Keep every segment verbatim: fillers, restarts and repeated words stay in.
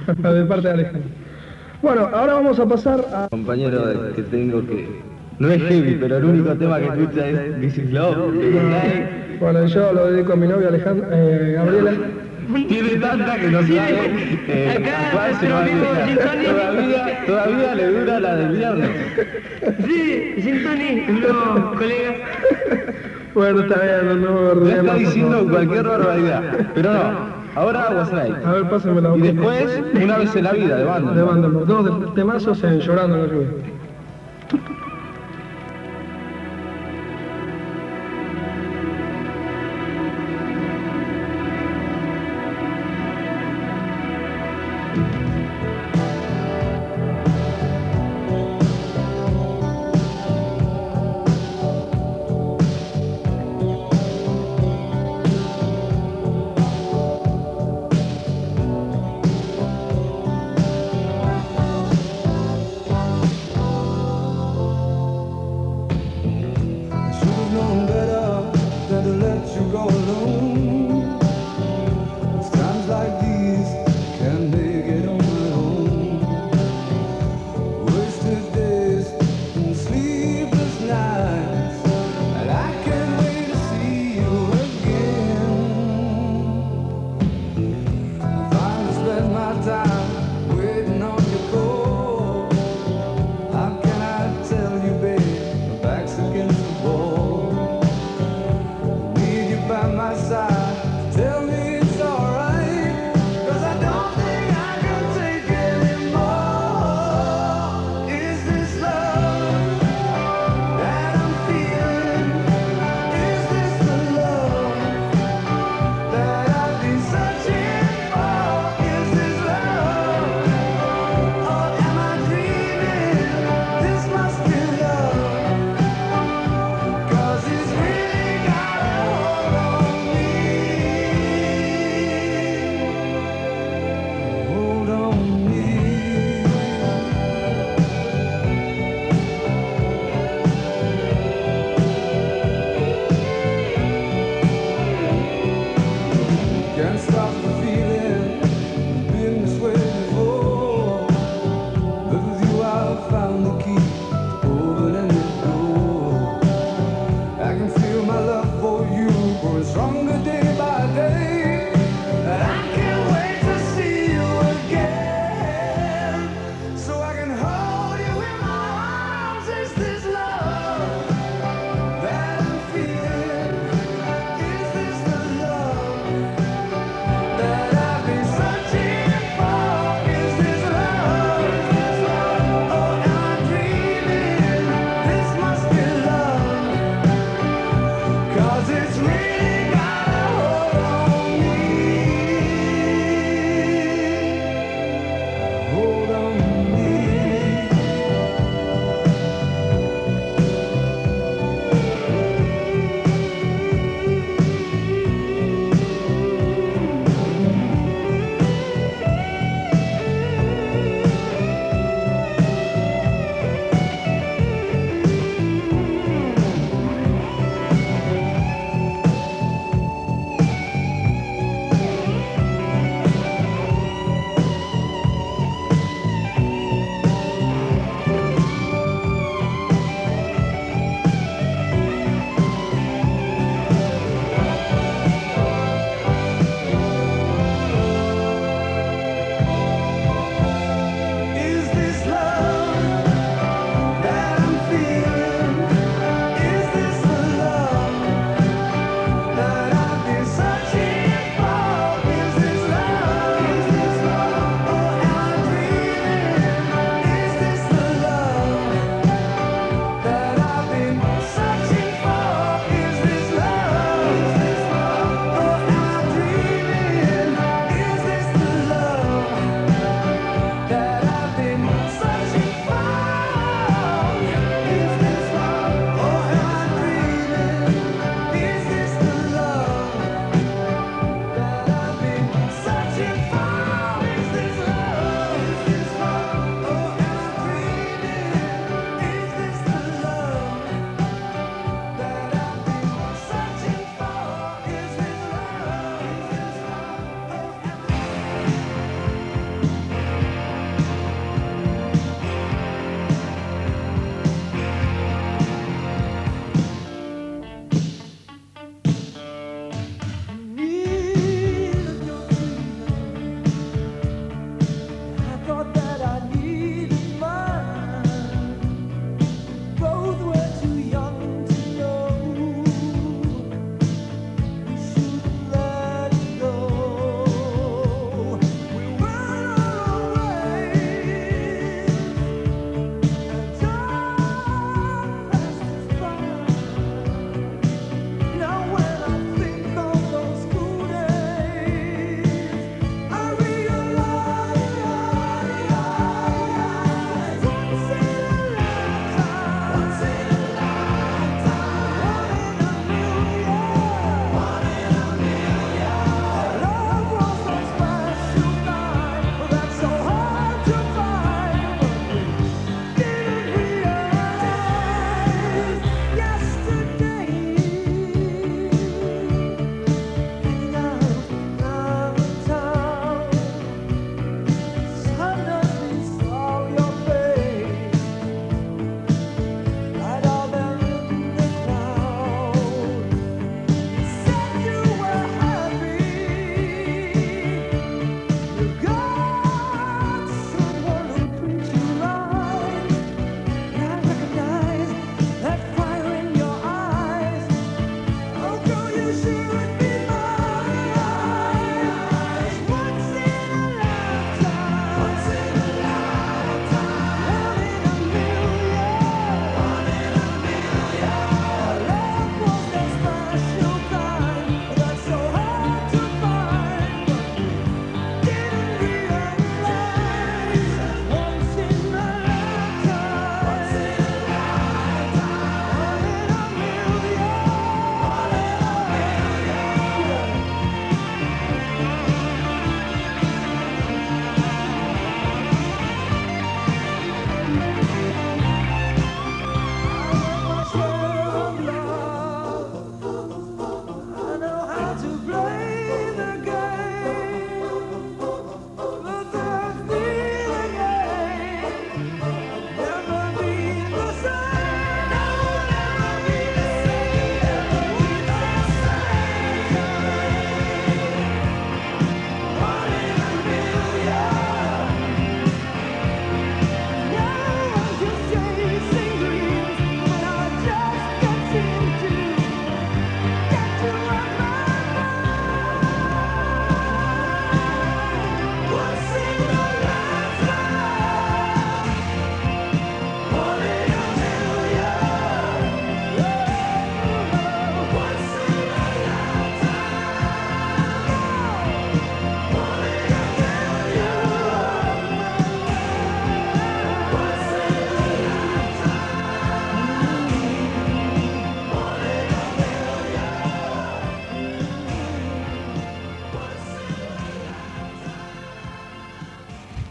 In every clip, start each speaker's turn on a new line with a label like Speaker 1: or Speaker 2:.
Speaker 1: De parte de Alejandro. Bueno, ahora vamos a pasar a...
Speaker 2: Compañero de- que tengo que... No es heavy, pero el único tema que escucha es This is Love, de Good Night.
Speaker 1: Bueno, yo lo dedico a mi novia Alejandra, eh, Gabriela.
Speaker 2: Tiene tanta que no sabe eh,
Speaker 3: Acá,
Speaker 2: cuál se lo va a
Speaker 3: nuestro amigo
Speaker 2: dedicar.
Speaker 3: Gin Tonic.
Speaker 2: Todavía, todavía le dura la del viernes.
Speaker 3: Sí, Gin Tonic, el nuevo colega.
Speaker 1: Bueno, está bien, no me
Speaker 2: Me
Speaker 1: ordené
Speaker 2: está
Speaker 1: más, por
Speaker 2: diciendo
Speaker 1: favor.
Speaker 2: cualquier barbaridad. Pero no, ahora Was Night.
Speaker 1: A ver, pásame la
Speaker 2: Y
Speaker 1: boca.
Speaker 2: después, Una vez en la vida, de banda.
Speaker 1: De banda, los dos de- temazos en Llorando en la lluvia.
Speaker 4: Should've known better than to let you go alone. It's times like these, can't make it on my own.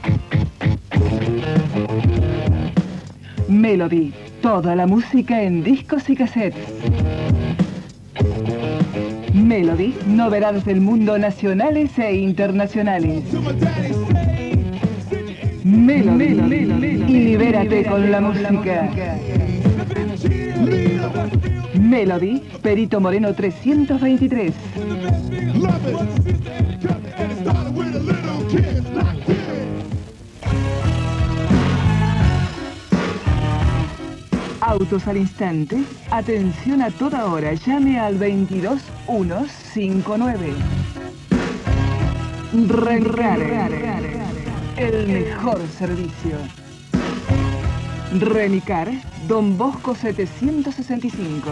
Speaker 5: Melody, toda la música en discos y cassettes. Melody, novedades del mundo nacionales e internacionales. Melody, Melody, y libérate con la música. Melody, Perito Moreno trescientos veintitrés. Autos al instante, atención a toda hora, llame al veintidós mil ciento cincuenta y nueve. Renicar, el mejor servicio. Renicar, Don Bosco setecientos sesenta y cinco.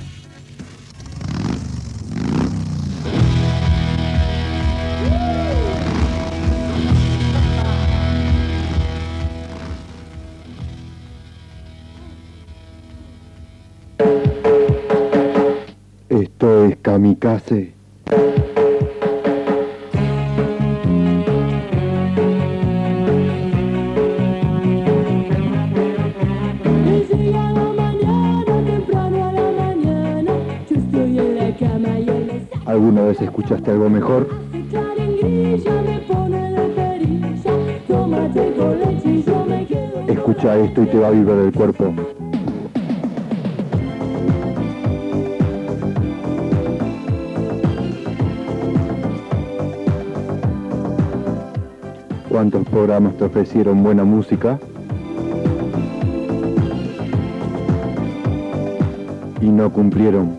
Speaker 6: Esto es Kamikaze. ¿Alguna vez escuchaste algo mejor? Escucha esto y te va a vibrar el cuerpo. ¿Cuántos programas te ofrecieron buena música? Y no cumplieron.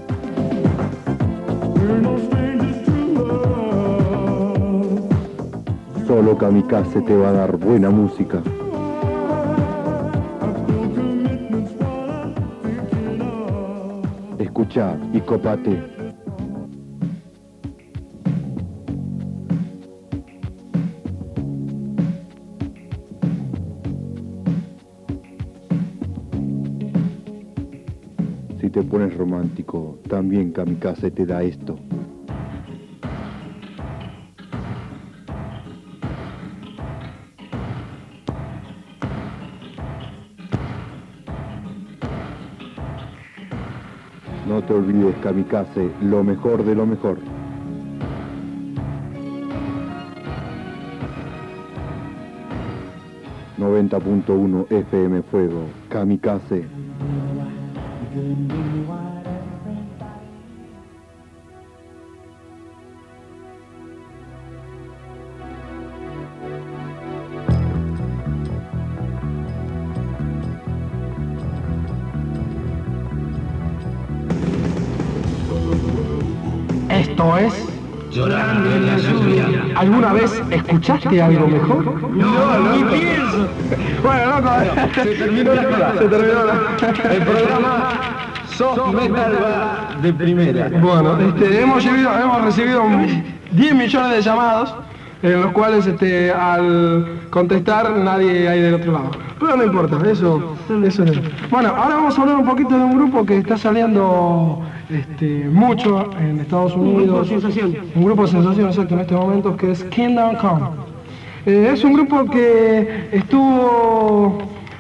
Speaker 6: Solo Kamikaze te va a dar buena música. Escucha y copate. Si te pones romántico, también Kamikaze te da esto. No te olvides, Kamikaze, lo mejor de lo mejor. noventa punto uno F M Fuego, Kamikaze.
Speaker 1: Esto es
Speaker 3: Llorando en la lluvia.
Speaker 1: ¿Alguna vez escuchaste algo mejor?
Speaker 3: No, ni pienso.
Speaker 1: Bueno, loco,
Speaker 2: Se terminó la joda.
Speaker 1: se terminó la...
Speaker 2: El programa Soft Metal va de primera.
Speaker 1: Bueno, este, hemos, recibido, hemos recibido diez millones de llamados, en los cuales este, al contestar nadie hay del otro lado. Pero no importa, eso, eso es. Bueno, ahora vamos a hablar un poquito de un grupo que está saliendo este, mucho en Estados Unidos.
Speaker 3: Un grupo de sensación.
Speaker 1: Un grupo de sensación, exacto, en estos momentos, que es Kingdom Come. Eh, es un grupo que estuvo...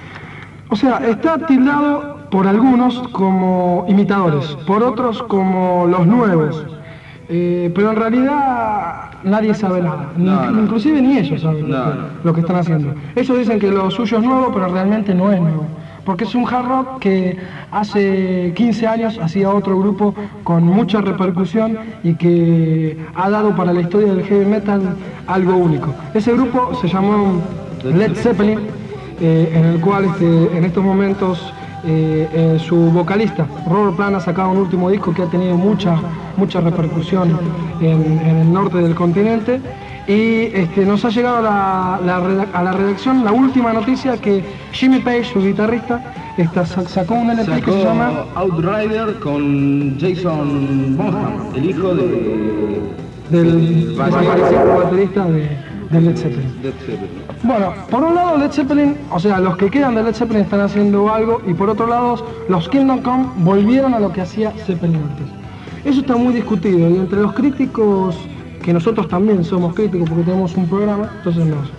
Speaker 1: O sea, está tildado por algunos como imitadores, por otros como los nuevos. Eh, pero en realidad nadie sabe nada,
Speaker 2: No, no.
Speaker 1: inclusive ni ellos saben
Speaker 2: No,
Speaker 1: lo, que,
Speaker 2: no.
Speaker 1: lo que están haciendo. Ellos dicen que lo suyo es nuevo, pero realmente no es nuevo, porque es un hard rock que hace quince años hacía otro grupo con mucha repercusión y que ha dado para la historia del heavy metal algo único. Ese grupo se llamó Led Zeppelin, eh, en el cual este, en estos momentos Eh, eh, su vocalista Robert Plant ha sacado un último disco que ha tenido mucha mucha repercusión en, en el norte del continente y este, nos ha llegado a la, la redac- a la redacción la última noticia que Jimmy Page, su guitarrista, está, sacó un L P
Speaker 2: Sacó
Speaker 1: que se llama
Speaker 2: Outrider con Jason Bonham, el hijo de...
Speaker 1: del desaparecido baterista de, de Led Zeppelin.
Speaker 2: Led Zeppelin.
Speaker 1: Bueno, por un lado Led Zeppelin, o sea, los que quedan de Led Zeppelin están haciendo algo y por otro lado los Kingdom Come volvieron a lo que hacía Zeppelin antes. Eso está muy discutido y entre los críticos, que nosotros también somos críticos porque tenemos un programa, entonces nos,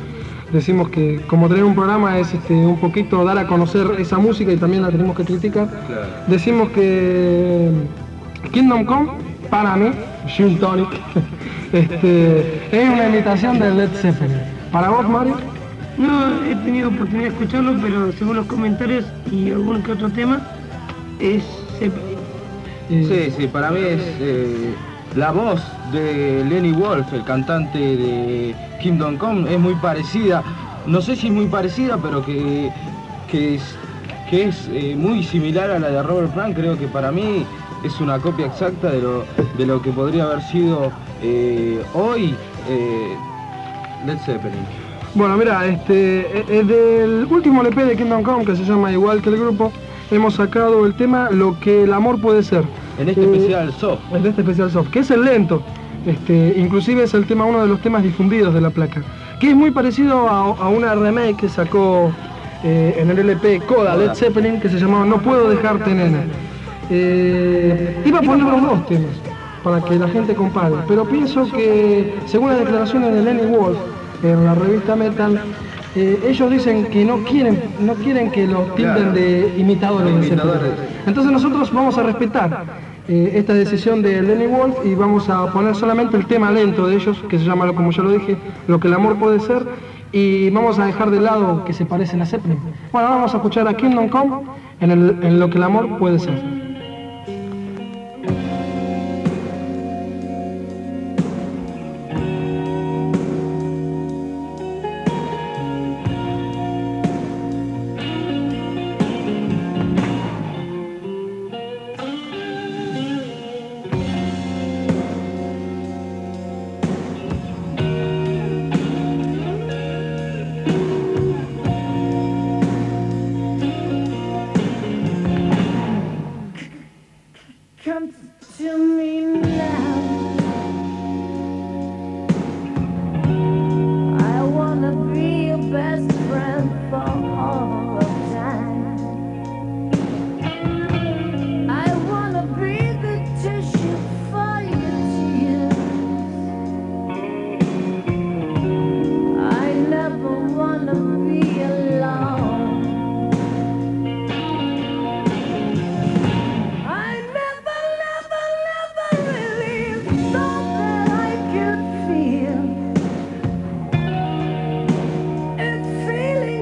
Speaker 1: decimos que como tener un programa es este, un poquito dar a conocer esa música y también la tenemos que criticar.
Speaker 2: Claro.
Speaker 1: Decimos que Kingdom Come, para mí, Gin Tonic, este, es una imitación de Led Zeppelin. ¿Para vos, Mario?
Speaker 3: No he tenido oportunidad de escucharlo, pero según los comentarios y algún que otro tema, es Zeppelin.
Speaker 1: Y-
Speaker 2: Sí, sí, para mí es eh, la voz de Lenny Wolf, el cantante de Kingdom Come, es muy parecida, no sé si es muy parecida, pero que, que es, que es eh, muy similar a la de Robert Plant. Creo que para mí es una copia exacta de lo, de lo que podría haber sido eh, hoy eh, Led Zeppelin.
Speaker 1: Bueno, mira, este, es del último L P de Kingdom Come, que se llama igual que el grupo, hemos sacado el tema Lo que el amor puede ser.
Speaker 2: En este
Speaker 1: Eh,
Speaker 2: especial soft.
Speaker 1: En este especial soft, que es el lento. Este, inclusive es el tema, uno de los temas difundidos de la placa, que es muy parecido a, a una remake que sacó eh, en el L P Coda, Led Zeppelin, que se llamaba No puedo dejarte, nena. Eh, iba a poner los dos temas para que la gente compare, pero pienso que, según las declaraciones de Lenny Wolf en la revista Metal, eh, ellos dicen que no quieren, no quieren que los tilden
Speaker 2: Claro.
Speaker 1: de imitadores de Zeppelin.
Speaker 2: Imitadores.
Speaker 1: Entonces nosotros vamos a respetar eh, esta decisión de Lenny Wolf y vamos a poner solamente el tema lento de ellos, que se llama, como ya lo dije, Lo que el amor puede ser, y vamos a dejar de lado que se parecen a Zeppelin. Bueno, vamos a escuchar a Kingdom Come en, el, en Lo que el amor puede ser.
Speaker 7: Come to me now. I wanna be your best friend for all of time. I wanna be the tissue for your tears. I never wanna be alone. I never, never, never really thought that I could feel. It's feeling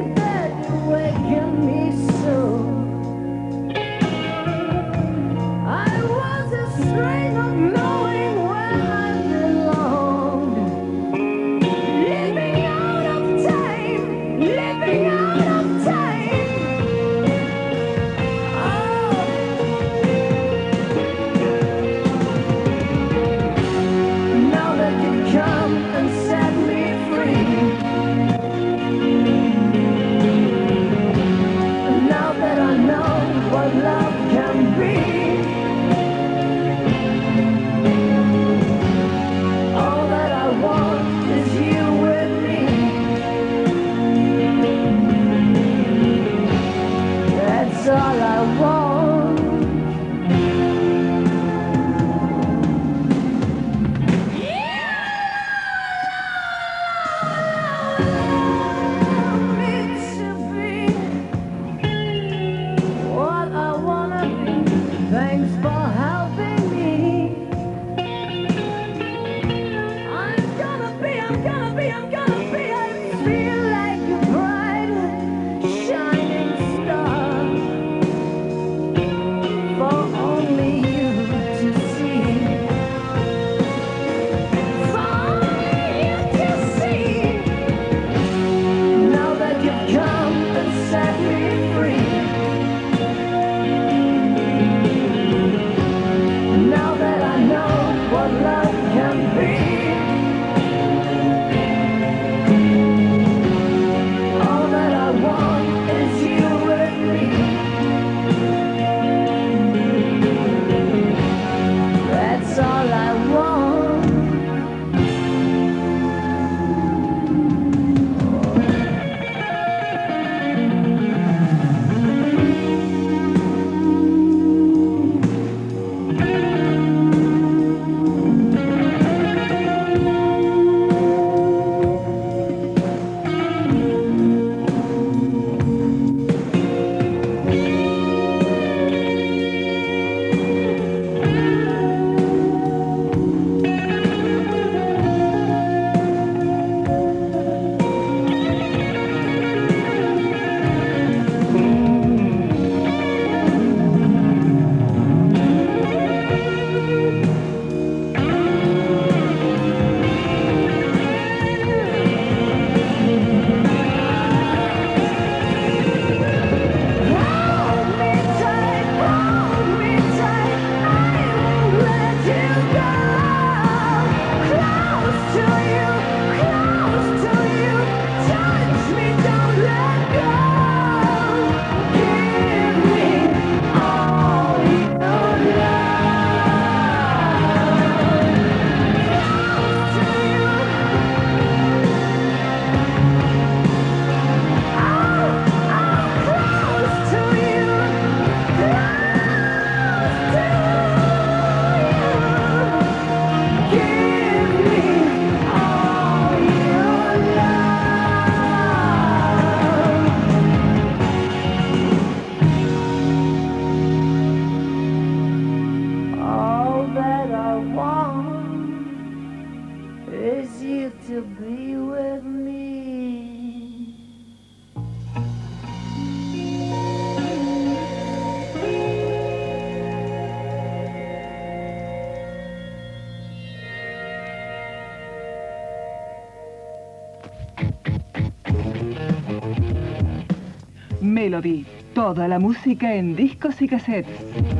Speaker 5: Melody, toda la música en discos y cassettes.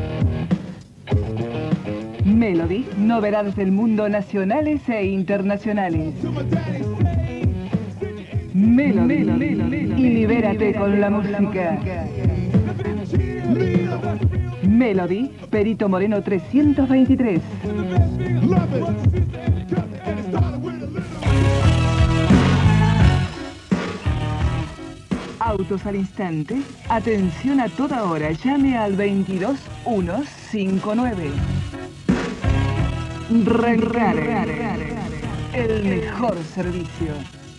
Speaker 5: Melody, novedades del mundo nacionales e internacionales. Melody, Melody, y libérate con la música. Melody, Perito Moreno trescientos veintitrés. Autos al instante, atención a toda hora, llame al veintidós mil ciento cincuenta y nueve. Renicar, el mejor servicio.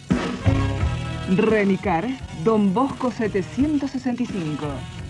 Speaker 5: Renicar, Don Bosco setecientos sesenta y cinco.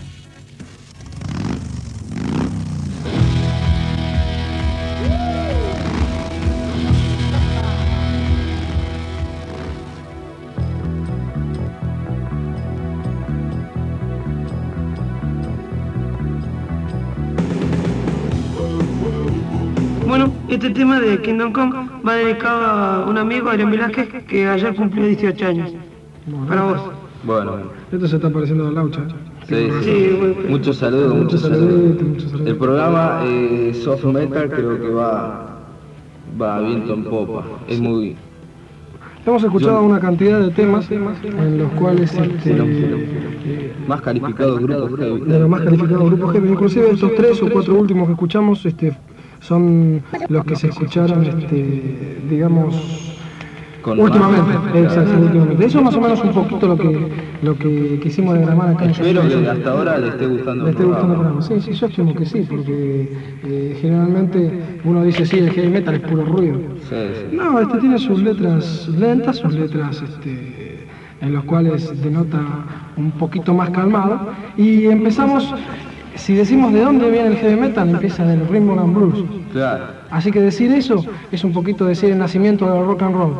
Speaker 3: Bueno, este tema de Kingdom Come va dedicado a un amigo, Adrián Velázquez, que ayer cumplió dieciocho años.
Speaker 1: Bueno,
Speaker 3: Para vos.
Speaker 2: Bueno,
Speaker 1: Esto se está pareciendo a Laucha.
Speaker 2: sí, sí.
Speaker 3: Sí, bueno.
Speaker 2: Muchos saludos,
Speaker 1: Muchos
Speaker 2: muchos
Speaker 1: saluditos,
Speaker 2: saludos.
Speaker 1: muchos saluditos.
Speaker 2: El programa eh, Soft Metal creo que va, va viento en popa. Es muy...
Speaker 1: Hemos escuchado
Speaker 2: Yo-
Speaker 1: una cantidad de temas en los cuales este, eh,
Speaker 2: más calificado grupo heavy.
Speaker 1: de los más calificados grupos heavy, inclusive estos tres o cuatro últimos que escuchamos este, son los que se escucharon, este, digamos,
Speaker 2: Con
Speaker 1: últimamente.
Speaker 2: más-
Speaker 1: Exacto, últimamente. Eso es más o menos un poquito lo que, lo que quisimos diagramar acá en
Speaker 2: Espero
Speaker 1: Show.
Speaker 2: que hasta ahora le esté gustando
Speaker 1: Le
Speaker 2: el
Speaker 1: esté gustando el
Speaker 2: programa.
Speaker 1: programa. Sí, sí, yo estimo que sí, porque eh, generalmente uno dice, sí, el heavy metal es puro ruido.
Speaker 2: Sí, sí.
Speaker 1: No, este tiene sus letras lentas, sus letras este, en los cuales denota un poquito más calmado. Y empezamos, si decimos de dónde viene el heavy metal, empieza del rhythm and blues.
Speaker 2: Claro.
Speaker 1: Así que decir eso es un poquito decir el nacimiento del rock and roll.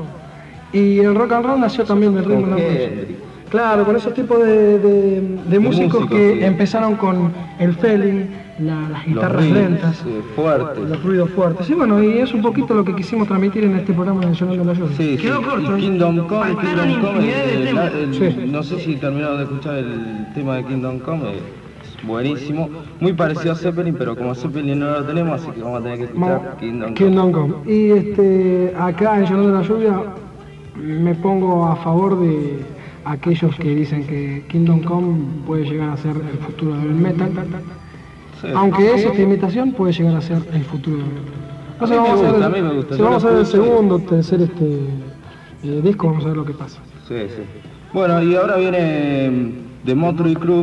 Speaker 1: Y el rock and roll nació también del rhythm and blues.
Speaker 2: Hendrix.
Speaker 1: Claro, con esos tipos de, de- de músicos
Speaker 2: músicos,
Speaker 1: que
Speaker 2: sí.
Speaker 1: empezaron con el felling, la- las
Speaker 2: Los
Speaker 1: guitarras
Speaker 2: ritmos,
Speaker 1: lentas,
Speaker 2: sí, fuertes.
Speaker 1: los ruidos fuertes. Y bueno, y es un poquito lo que quisimos transmitir en este programa de Sonando la Lluvia.
Speaker 2: Sí, sí.
Speaker 3: Quedó corto,
Speaker 2: Y
Speaker 3: ¿eh?
Speaker 2: Kingdom Come,
Speaker 3: Faltaron
Speaker 2: Kingdom Come,
Speaker 3: infinidad de
Speaker 2: el-
Speaker 3: temas.
Speaker 2: el-
Speaker 1: Sí.
Speaker 2: no sé si terminaron de escuchar el tema de Kingdom Come, es buenísimo, muy parecido a Zeppelin, pero como Zeppelin no lo tenemos, así que vamos a tener que escuchar
Speaker 1: Mo-
Speaker 2: Kingdom Come.
Speaker 1: Kingdom Come. Y este, acá en Sonando la Lluvia me pongo a favor de aquellos que dicen que Kingdom Come puede llegar a ser el futuro del metal.
Speaker 2: Sí.
Speaker 1: Aunque es esta imitación, puede llegar a ser el futuro del metal.
Speaker 2: A mí me
Speaker 1: vamos
Speaker 2: gusta,
Speaker 1: ver,
Speaker 2: a mí me gusta.
Speaker 1: si
Speaker 2: Yo
Speaker 1: vamos
Speaker 2: lo
Speaker 1: a ver el
Speaker 2: escucho y-
Speaker 1: segundo, tercer este, eh, disco, vamos a ver lo que pasa.
Speaker 2: Sí, sí. Bueno, y ahora viene mm, de Motley Crue,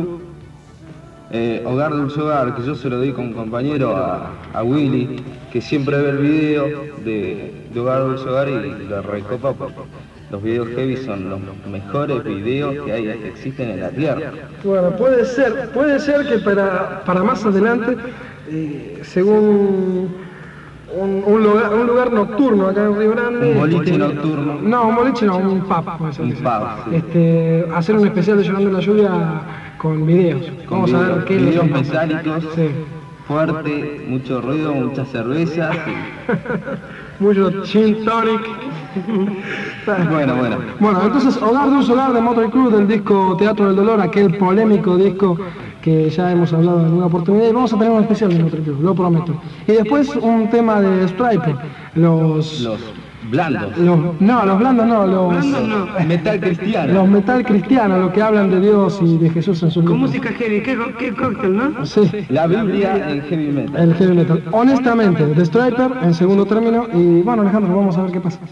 Speaker 2: eh, Hogar Dulce Hogar, que yo se lo di con un compañero a, a Willy, que siempre ve el video de, de Hogar Dulce Hogar y lo recopa porque los videos heavy son los mejores videos que hay, que existen en la Tierra.
Speaker 1: Bueno, puede ser, puede ser que para, para más adelante, eh, según un, un lugar, un lugar nocturno acá en Río Grande.
Speaker 2: Un boliche
Speaker 1: este,
Speaker 2: nocturno.
Speaker 1: No, un boliche no, un pub. puede ser
Speaker 2: Un
Speaker 1: que
Speaker 2: pub,
Speaker 1: sea.
Speaker 2: sí.
Speaker 1: Este, hacer un especial de Llorando en la Lluvia con videos.
Speaker 2: Con
Speaker 1: Vamos a ver
Speaker 2: videos-
Speaker 1: qué es lo
Speaker 2: videos
Speaker 1: que pasa.
Speaker 2: metálicos,
Speaker 1: Sí.
Speaker 2: fuerte, mucho ruido, mucha cerveza. y-
Speaker 1: Mucho gin tonic.
Speaker 2: Bueno, bueno.
Speaker 1: Bueno, entonces Hogar Dulce Hogar de Motley Crue del disco Teatro del Dolor, aquel polémico disco que ya hemos hablado en alguna oportunidad, y vamos a tener un especial de Motley Crue, lo prometo. Y después un tema de Striper, los...
Speaker 2: Los blandos.
Speaker 1: los- no, los blandos no, los...
Speaker 2: Metal cristiano.
Speaker 1: Los metal cristianos, los que hablan de Dios y de Jesús en sus
Speaker 3: Con
Speaker 1: libros.
Speaker 3: música heavy, qué, co- qué cóctel, ¿no?
Speaker 1: Sí,
Speaker 2: La Biblia en heavy metal.
Speaker 1: el heavy metal. Honestamente, The Striper en segundo término, y bueno, Alejandro, vamos a ver qué pasa.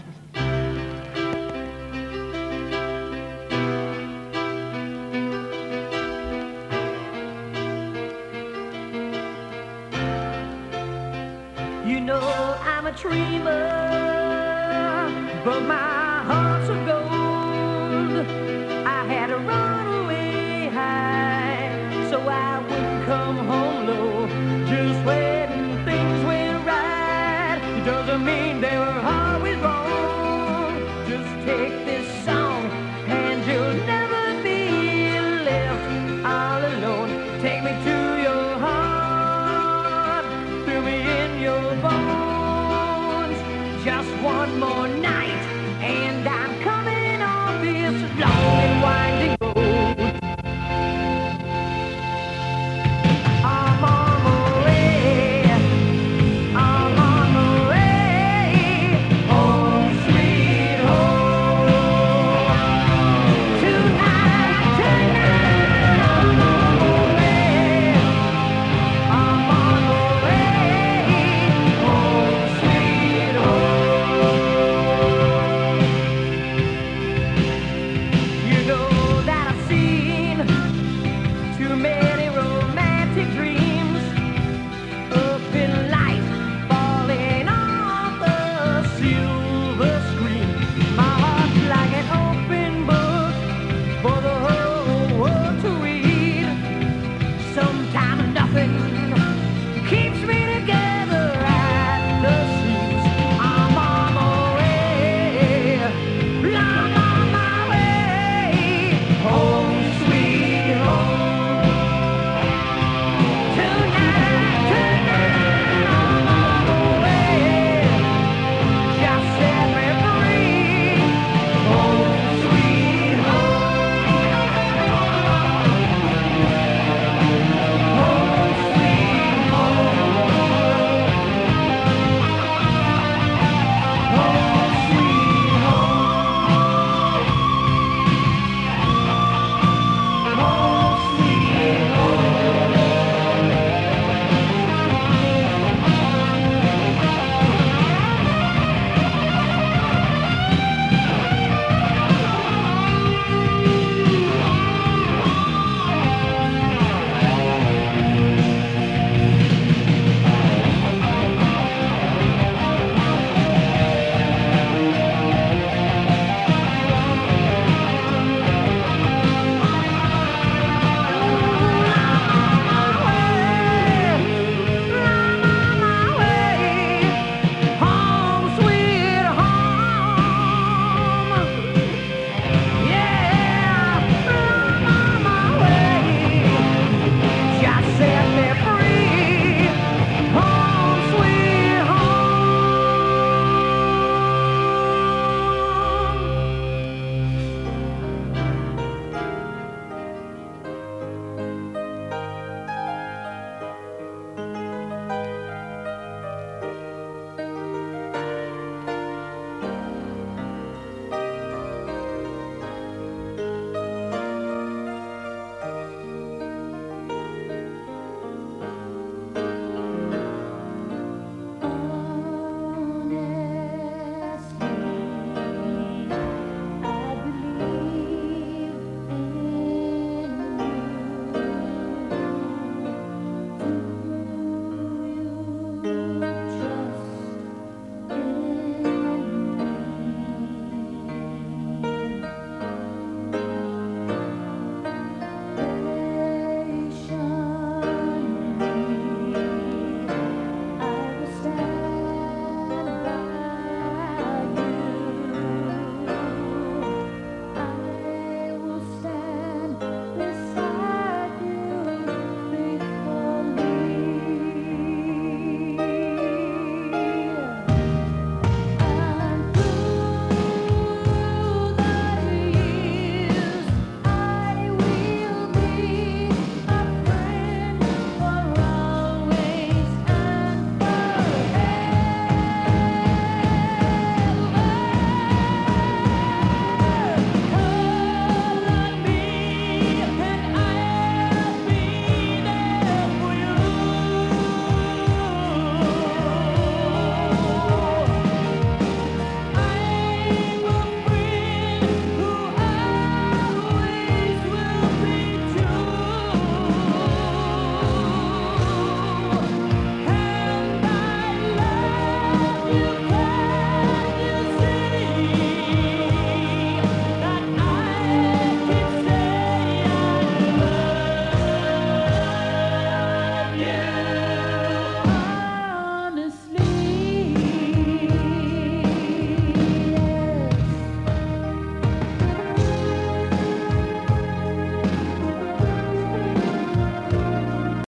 Speaker 7: You know I'm a dreamer, but my heart's of gold. I had a run